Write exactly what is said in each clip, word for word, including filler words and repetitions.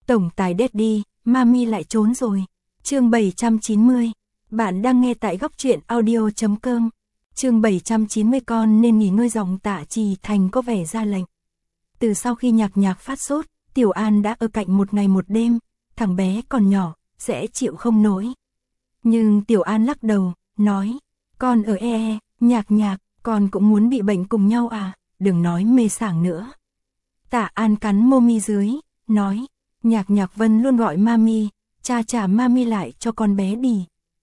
Tổng tài Daddy, Mami lại trốn rồi. Chương bảy trăm chín mươi. Bạn đang nghe tại góc truyện audio chấm com. Chương bảy trăm chín mươi con nên nghỉ ngơi. Giọng Tạ Trì Thành có vẻ ra lệnh. Từ sau khi Nhạc Nhạc phát sốt, Tiểu An đã ở cạnh một ngày một đêm, thằng bé còn nhỏ, sẽ chịu không nổi. Nhưng Tiểu An lắc đầu, nói, con ở e e, Nhạc Nhạc, con cũng muốn bị bệnh cùng nhau à, đừng nói mê sảng nữa. Tạ An cắn môi mi dưới, nói, Nhạc Nhạc Vân luôn gọi Mami, cha trả Mami lại cho con bé đi.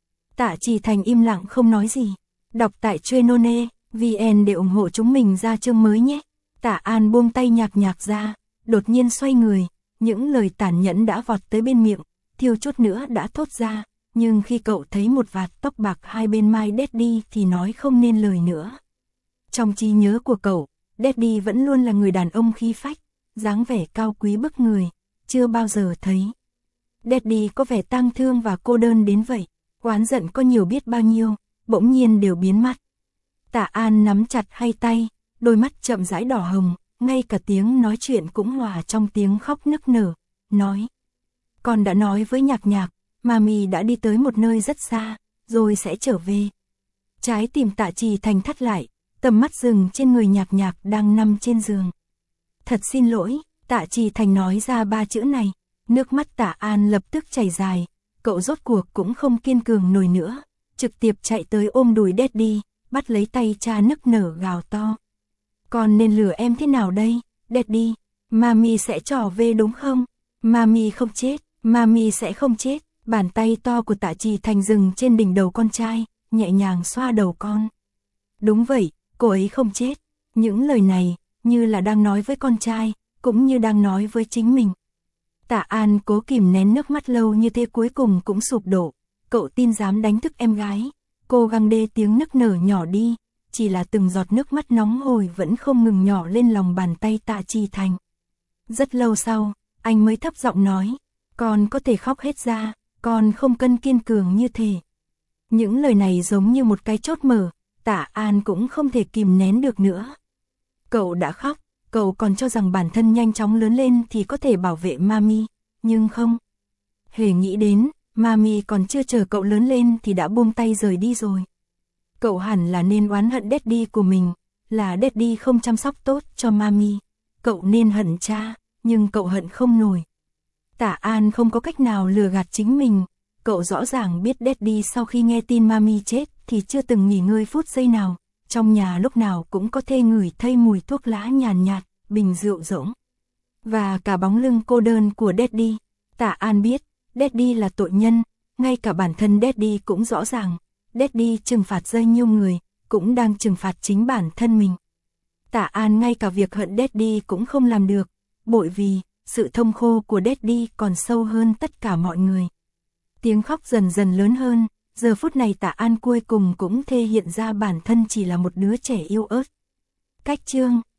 Tạ Trì Thành im lặng không nói gì. Đọc tại Trenone, vn để ủng hộ chúng mình ra chương mới nhé. Tạ An buông tay Nhạc Nhạc ra, đột nhiên xoay người, những lời tàn nhẫn đã vọt tới bên miệng, thiếu chút nữa đã thốt ra, nhưng khi cậu thấy một vạt tóc bạc hai bên mai Daddy thì nói không nên lời nữa. Trong trí nhớ của cậu, Daddy vẫn luôn là người đàn ông khí phách, dáng vẻ cao quý bức người, chưa bao giờ thấy Daddy có vẻ tang thương và cô đơn đến vậy. Oán giận có nhiều biết bao nhiêu, bỗng nhiên đều biến mất. Tạ An nắm chặt hai tay, đôi mắt chậm rãi đỏ hồng, ngay cả tiếng nói chuyện cũng hòa trong tiếng khóc nức nở, nói. Con đã nói với Nhạc Nhạc, Mami đã đi tới một nơi rất xa, rồi sẽ trở về. Trái tim Tạ Trì Thành thắt lại, tầm mắt dừng trên người Nhạc Nhạc đang nằm trên giường. Thật xin lỗi, Tạ Trì Thành nói ra ba chữ này, nước mắt Tạ An lập tức chảy dài. Cậu rốt cuộc cũng không kiên cường nổi nữa, trực tiếp chạy tới ôm đùi Daddy, bắt lấy tay cha nức nở gào to. Con nên lừa em thế nào đây, Daddy? Mami sẽ trở về đúng không? Mami không chết, Mami sẽ không chết. Bàn tay to của Tạ Trì Thành dừng trên đỉnh đầu con trai, nhẹ nhàng xoa đầu con. Đúng vậy, cô ấy không chết. Những lời này, như là đang nói với con trai, cũng như đang nói với chính mình. Tạ An cố kìm nén nước mắt lâu như thế cuối cùng cũng sụp đổ. Cậu tin dám đánh thức em gái, cố gắng đê tiếng nức nở nhỏ đi, chỉ là từng giọt nước mắt nóng hổi vẫn không ngừng nhỏ lên lòng bàn tay Tạ Trì Thành. Rất lâu sau, anh mới thấp giọng nói, con có thể khóc hết ra, con không cần kiên cường như thế. Những lời này giống như một cái chốt mở, Tạ An cũng không thể kìm nén được nữa. Cậu đã khóc. Cậu còn cho rằng bản thân nhanh chóng lớn lên thì có thể bảo vệ Mami, nhưng không. Hề nghĩ đến, Mami còn chưa chờ cậu lớn lên thì đã buông tay rời đi rồi. Cậu hẳn là nên oán hận Daddy của mình, là Daddy không chăm sóc tốt cho Mami. Cậu nên hận cha, nhưng cậu hận không nổi. Tạ An không có cách nào lừa gạt chính mình, cậu rõ ràng biết Daddy sau khi nghe tin Mami chết thì chưa từng nghỉ ngơi phút giây nào. Trong nhà lúc nào cũng có thể ngửi thấy mùi thuốc lá nhàn nhạt, bình rượu rỗng. Và cả bóng lưng cô đơn của Daddy. Tạ An biết, Daddy là tội nhân, ngay cả bản thân Daddy cũng rõ ràng. Daddy trừng phạt rất nhiều người, cũng đang trừng phạt chính bản thân mình. Tạ An ngay cả việc hận Daddy cũng không làm được, bởi vì sự thông khô của Daddy còn sâu hơn tất cả mọi người. Tiếng khóc dần dần lớn hơn. Giờ phút này Tạ An cuối cùng cũng thể hiện ra bản thân chỉ là một đứa trẻ yếu ớt. Cách chương